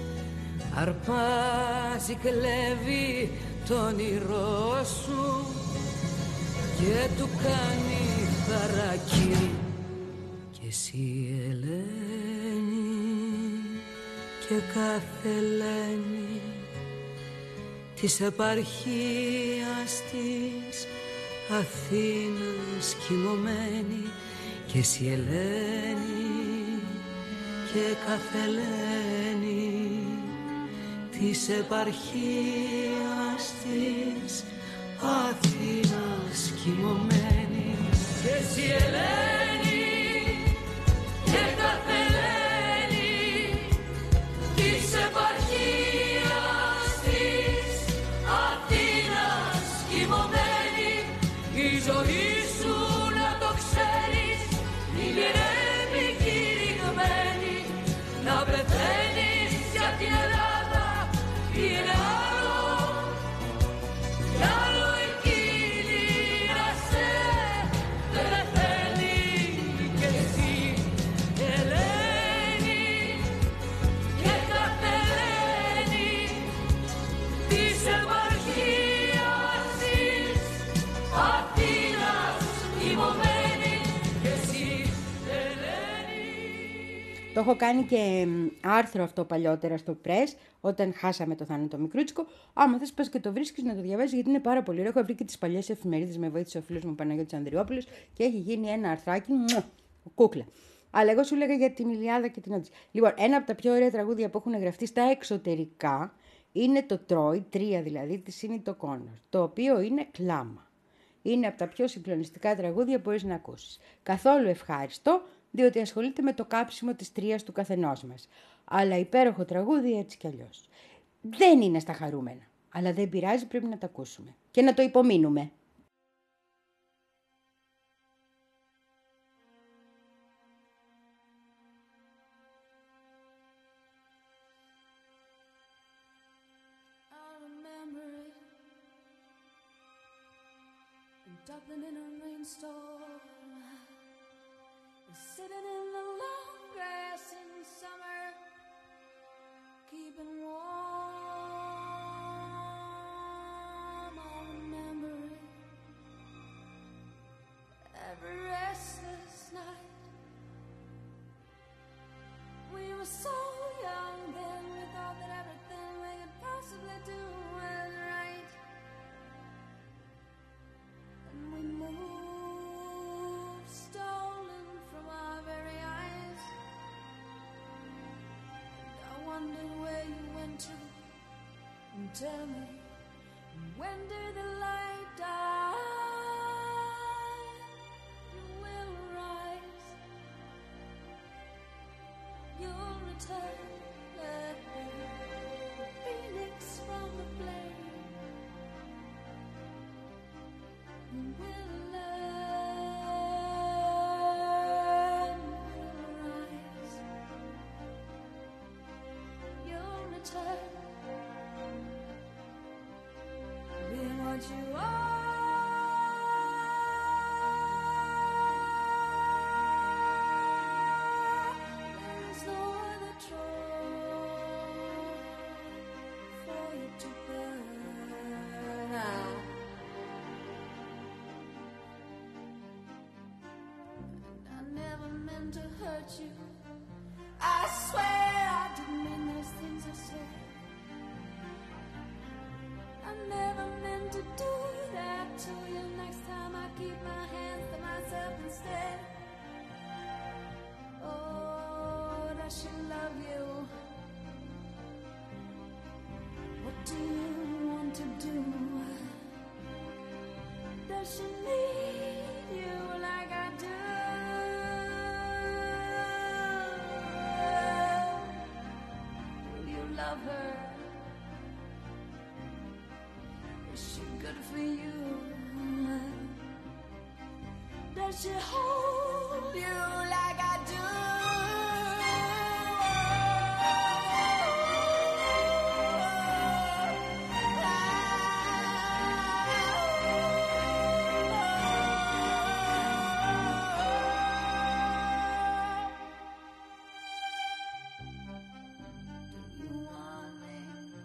αρπάζει, κλέβει το όνειρό σου και του κάνει χαρακύρι. Και εσύ Ελένη και κάθε Ελένη της επαρχίας της Αθήνας κοιμωμένη, και εσύ Ελένη και κάθε Ελένη της επαρχίας της Αθήνας κοιμωμένη, και εσύ Ελένη και κάθε Ελένη της επαρχίας της Αθήνας κοιμωμένη. Η ζωή σου να το ξέρεις είναι ρέμη κηρυγμένη, να πεθαίνεις για την Ελλάδα είναι άλλο, κι άλλο εκείνη να σε πεθαίνει. Και εσύ Ελένη και κάθε Ελένη της επαρχίας της Αθήνας κοιμωμένη, και εσύ Ελένη. Το έχω κάνει και άρθρο αυτό παλιότερα στο Press, όταν χάσαμε το Θάνατο Μικρούτσικο. Άμα θες πας και το βρίσκεις να το διαβάζεις, γιατί είναι πάρα πολύ ωραίο. Έχω βρει και τις παλιές εφημερίδες, με βοήθησε ο φίλος μου Παναγιώτης Ανδριόπουλος και έχει γίνει ένα αρθράκι, μου, κούκλα. Αλλά εγώ σου λέγα για την Ηλιάδα και την Όντιση. Λοιπόν, ένα από τα πιο ωραία τραγούδια που έχουν γραφτεί στα εξωτερικά είναι το Τρόι, τρία δηλαδή, της Σίνιτο Κόνορ, το οποίο είναι κλάμα. Είναι από τα πιο συγκλονιστικά τραγούδια που μπορείς να ακούσεις. Καθόλου ευχάριστο, διότι ασχολείται με το κάψιμο της τρίας του καθενός μας. Αλλά υπέροχο τραγούδι έτσι κι αλλιώς. Δεν είναι στα χαρούμενα, αλλά δεν πειράζει, πρέπει να το ακούσουμε και να το υπομείνουμε. Dublin in a rainstorm, sitting in the long grass in summer, keeping warm. I remember it, every restless night. We were so young then, we thought that everything we could possibly do was right. We moved, stolen from our very eyes. And I wondered where you went to. And tell me, when did the light die? You will rise, you'll return, like the phoenix from the flame. You will learn, you'll rise, you'll return, being what you are. There's no other troll for you to burn out. To hurt you, I swear I didn't mean those things I said. I never meant to do that to you. Next time I keep my hands to instead. Oh, does she love you? What do you want to do? Does she need you like I do? Will you love her? Is she good for you? Does she hold you like I do? Do you want me?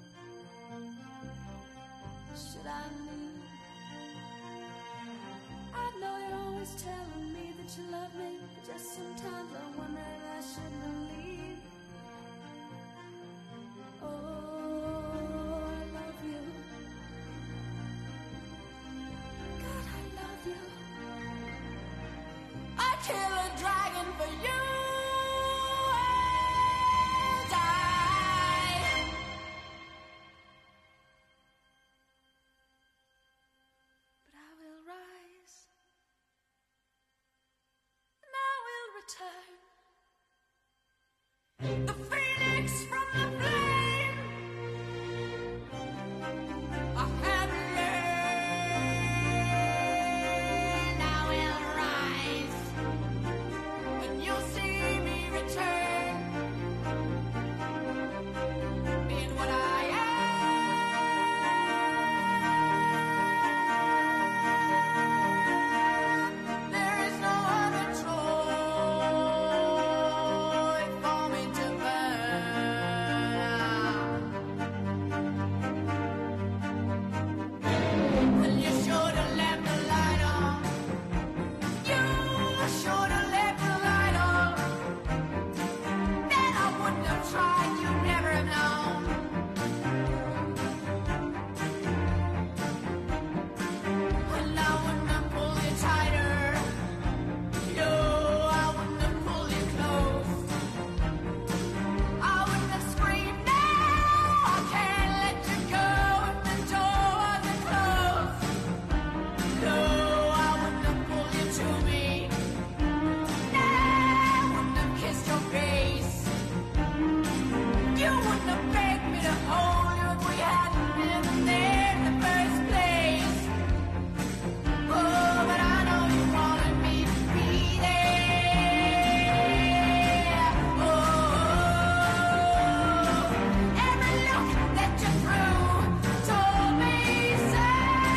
Should I leave? I know you're always telling me that you love me, but just sometimes I wonder if I should believe. Oh, I love you. God, I love you. I kill a dragon for you. And I, but I will rise. And I will return. The phoenix from the flame. I have learned. I will rise. And you'll see me return. Being what I am. There is no other Troy for me to burn. Well, you should have left the light on. You should have left the light on. Then I wouldn't have tried. You'd never have known. And I wouldn't have pulled you tighter. No, I wouldn't have pulled you close. I wouldn't have screamed, no, I can't let you go if the door wasn't closed. No, I wouldn't have pulled you to me. No, I wouldn't have kissed your face. You wouldn't have begged me to hold you if we hadn't been there in the first place. Oh, but I know you wanted me to be there. Oh, every look that you threw told me so.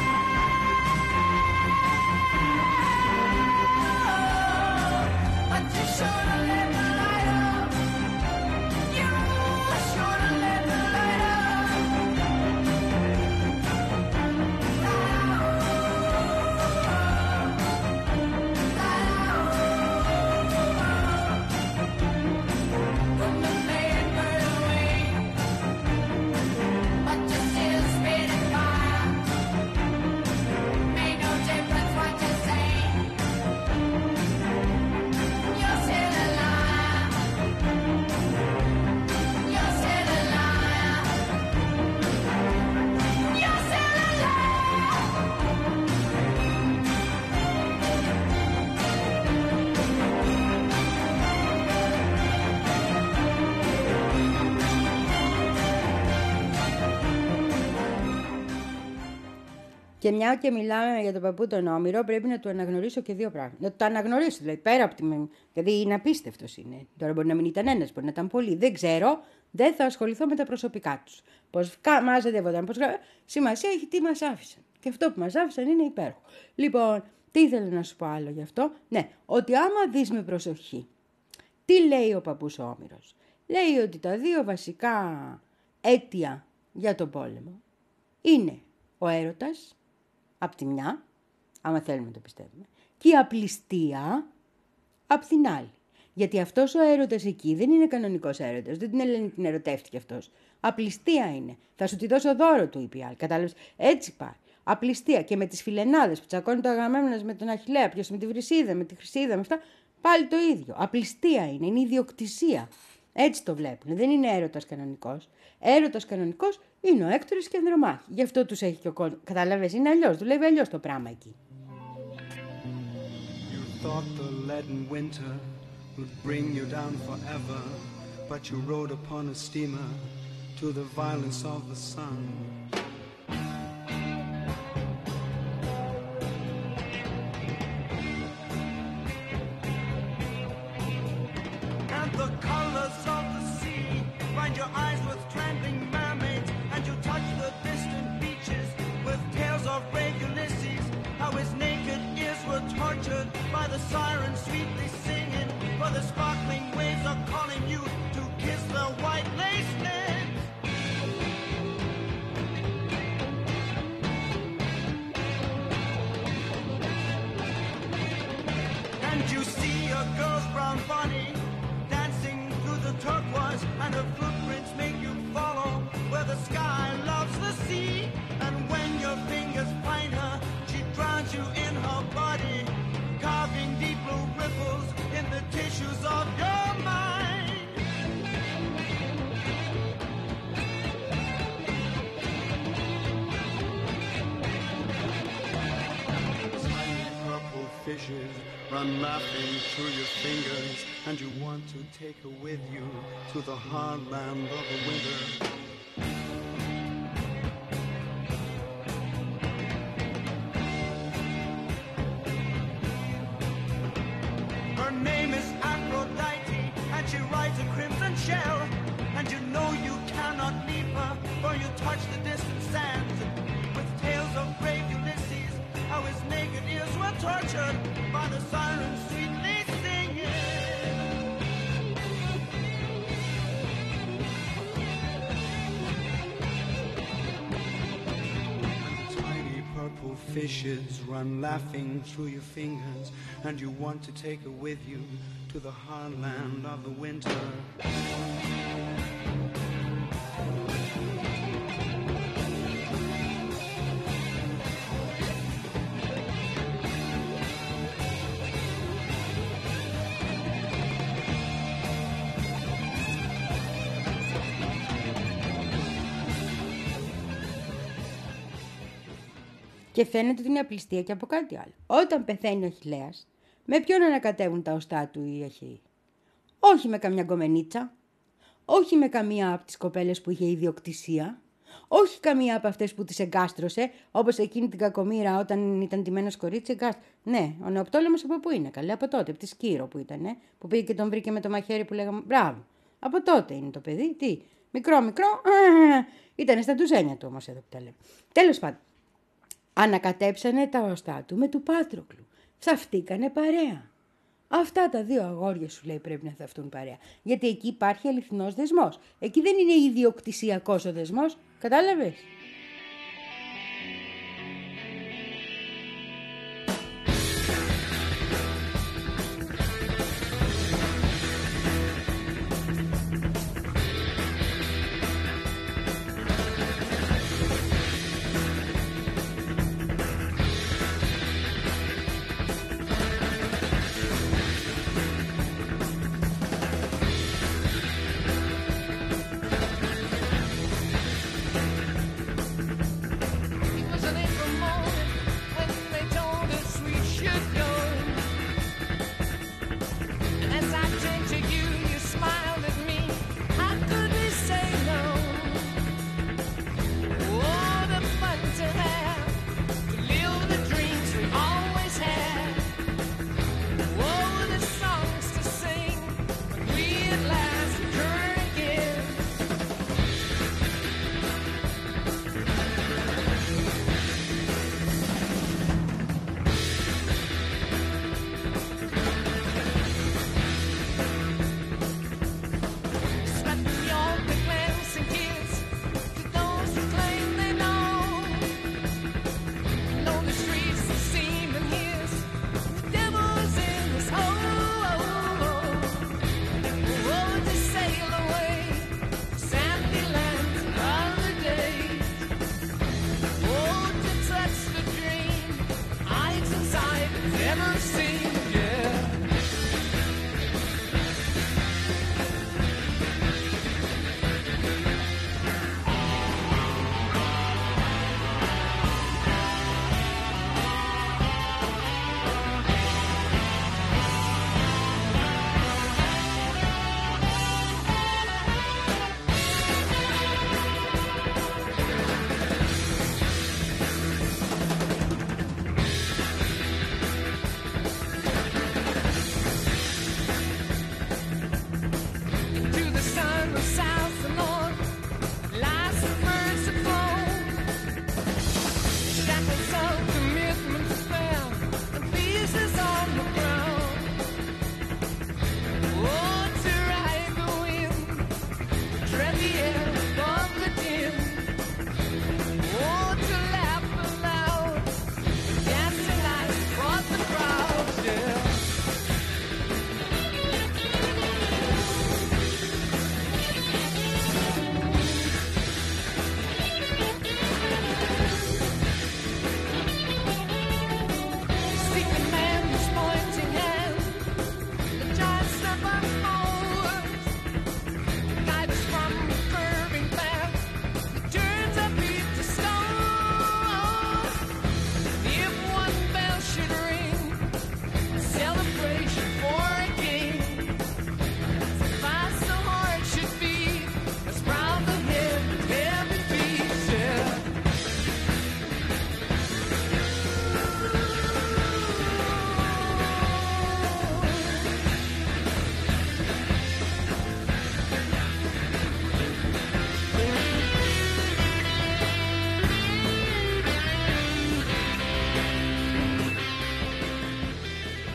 But you should have left the light on. You should have left the light on. When the man burned away, but you still spit and fire. Made no difference what you say. You're still alive. You're still alive. You're still alive. Και μια και μιλάμε για τον παππού τον Όμηρο, πρέπει να του αναγνωρίσω και δύο πράγματα. Να το αναγνωρίσω, δηλαδή πέρα από τη. Δηλαδή είναι απίστευτο είναι. Τώρα μπορεί να μην ήταν ένα, μπορεί να ήταν πολλοί. Δεν ξέρω, δεν θα ασχοληθώ με τα προσωπικά του. Πώ μαζεύονταν, πώ. Σημασία έχει τι μα άφησαν. Και αυτό που μα άφησαν είναι υπέροχο. Λοιπόν, τι ήθελα να σου πω άλλο γι' αυτό. Ναι, ότι άμα δει με προσοχή, τι λέει ο παππούς ο Όμηρος. Λέει ότι τα δύο βασικά αίτια για τον πόλεμο είναι ο έρωτας, απ' τη μια, άμα θέλουμε να το πιστεύουμε, και η απληστία απ' την άλλη. Γιατί αυτός ο έρωτας εκεί δεν είναι κανονικός έρωτας, δεν την Ελένη την ερωτεύτηκε αυτός. Απληστία είναι. Θα σου τη δώσω δώρο του, είπε η άλλη. Κατάλαβες, έτσι πάει. Απληστία. Και με τις φιλενάδες που τσακώνει το Αγαμέμνονας με τον Αχιλλέα, ποιος με τη Βρυσίδα, με τη Χρυσίδα, με αυτά, πάλι το ίδιο. Απληστία είναι, είναι ιδιοκτησία. Έτσι το βλέπουν. Δεν είναι έρωτας κανονικός. Έρωτας κανονικός είναι ο Έκτορας και η Ανδρομάχη. Γι' αυτό τους έχει και ο κόσμος. Κατάλαβες, είναι αλλιώς. Δουλεύει αλλιώς το πράγμα εκεί. You thought the leaden winter would bring you down forever, but you rode upon a steamer to the violence of the sun. And the colors of the sea find your eyes with trembling mermaids, and you touch the distant beaches with tales of brave Ulysses, how his naked ears were tortured by the sirens sweetly singing, for the sparkling waves are calling you to kiss their white lace necks. And you see a girl's brown body dancing through the turquoise, and her footprints make you follow where the sky loves the sea. And when your fingers find her, she drowns you in her body, carving deep blue ripples in the tissues of your mind. Tiny purple fishes run laughing through your fingers, and you want to take her with you to the hard land of the winter. Her name is Aphrodite, and she rides a crimson shell, and you know you cannot leave her, for you touch the distant sands with tales of brave Ulysses, how his naked ears were tortured by the sirens sweetly singing. Tiny purple fishes run laughing through your fingers, and you want to take her with you to the hard land of the winter. Και φαίνεται ότι είναι απληστία και από κάτι άλλο. Όταν πεθαίνει ο Αχιλλέας, με ποιον ανακατεύουν τα οστά του οι Αχαιοί? Όχι με καμιά γκομενίτσα, όχι με καμία από τις κοπέλες που είχε ιδιοκτησία, όχι καμία από αυτές που τις εγκάστρωσε, όπως εκείνη την κακομοίρα όταν ήταν τιμένος κορίτσι. Εγκάστ... Ναι, ο Νεοπτόλεμος από πού είναι, καλέ, από τότε, από τη Σκύρο που ήταν, ε, που πήγε και τον βρήκε με το μαχαίρι που λέγαμε. Μπράβο, από τότε είναι το παιδί, τι, μικρό, μικρό, α, ήταν στα τουζένια του όμως εδώ που τα λέμε. Τέλος πάντων. Ανακατέψανε τα οστά του με του Πάτροκλου. Θαυτήκανε παρέα. Αυτά τα δύο αγόρια σου λέει πρέπει να θαυτούν παρέα. Γιατί εκεί υπάρχει αληθινός δεσμός. Εκεί δεν είναι ιδιοκτησιακός ο δεσμός. Κατάλαβες?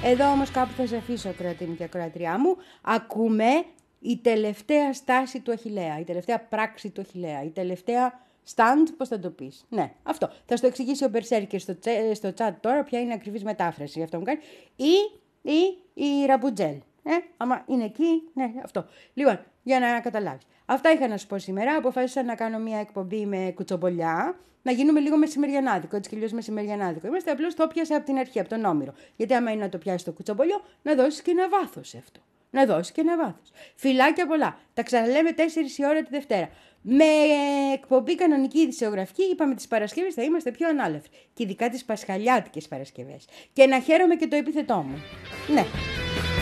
Εδώ όμως κάπου θα σε αφήσω, ακροατή μου και ακροατριά μου. Ακούμε η τελευταία στάση του Αχιλλέα, η τελευταία πράξη του Αχιλλέα, η τελευταία stand, πώς θα το πεις. Ναι, αυτό. Θα στο εξηγήσει ο Μπερσέρκερ στο, στο chat τώρα, ποια είναι η ακριβής μετάφραση, γι' αυτό μου κάνει. Ή, ή η Ραμπουντζέλ. Ε, άμα είναι εκεί, ναι, αυτό. Λοιπόν, για να καταλάβεις. Αυτά είχα να σου πω σήμερα. Αποφάσισα να κάνω μια εκπομπή με κουτσομπολιά, να γίνουμε λίγο μεσημεριανάδικο, έτσι κι αλλιώς μεσημεριανάδικο. Είμαστε απλώς το πιάσα από την αρχή, από τον Όμηρο. Γιατί άμα είναι να το πιάσει το κουτσομπολιό, να δώσει και ένα βάθος σε αυτό. Να δώσει και ένα βάθος. Φιλάκια πολλά. Τα ξαναλέμε τέσσερις η ώρα τη Δευτέρα. Με εκπομπή κανονική ειδησιογραφική, είπαμε τις Παρασκευές θα είμαστε πιο ανάλαφροι. Και ειδικά τις Πασχαλιάτικες Παρασκευές. Και να χαίρομαι και το επίθετό μου. Ναι.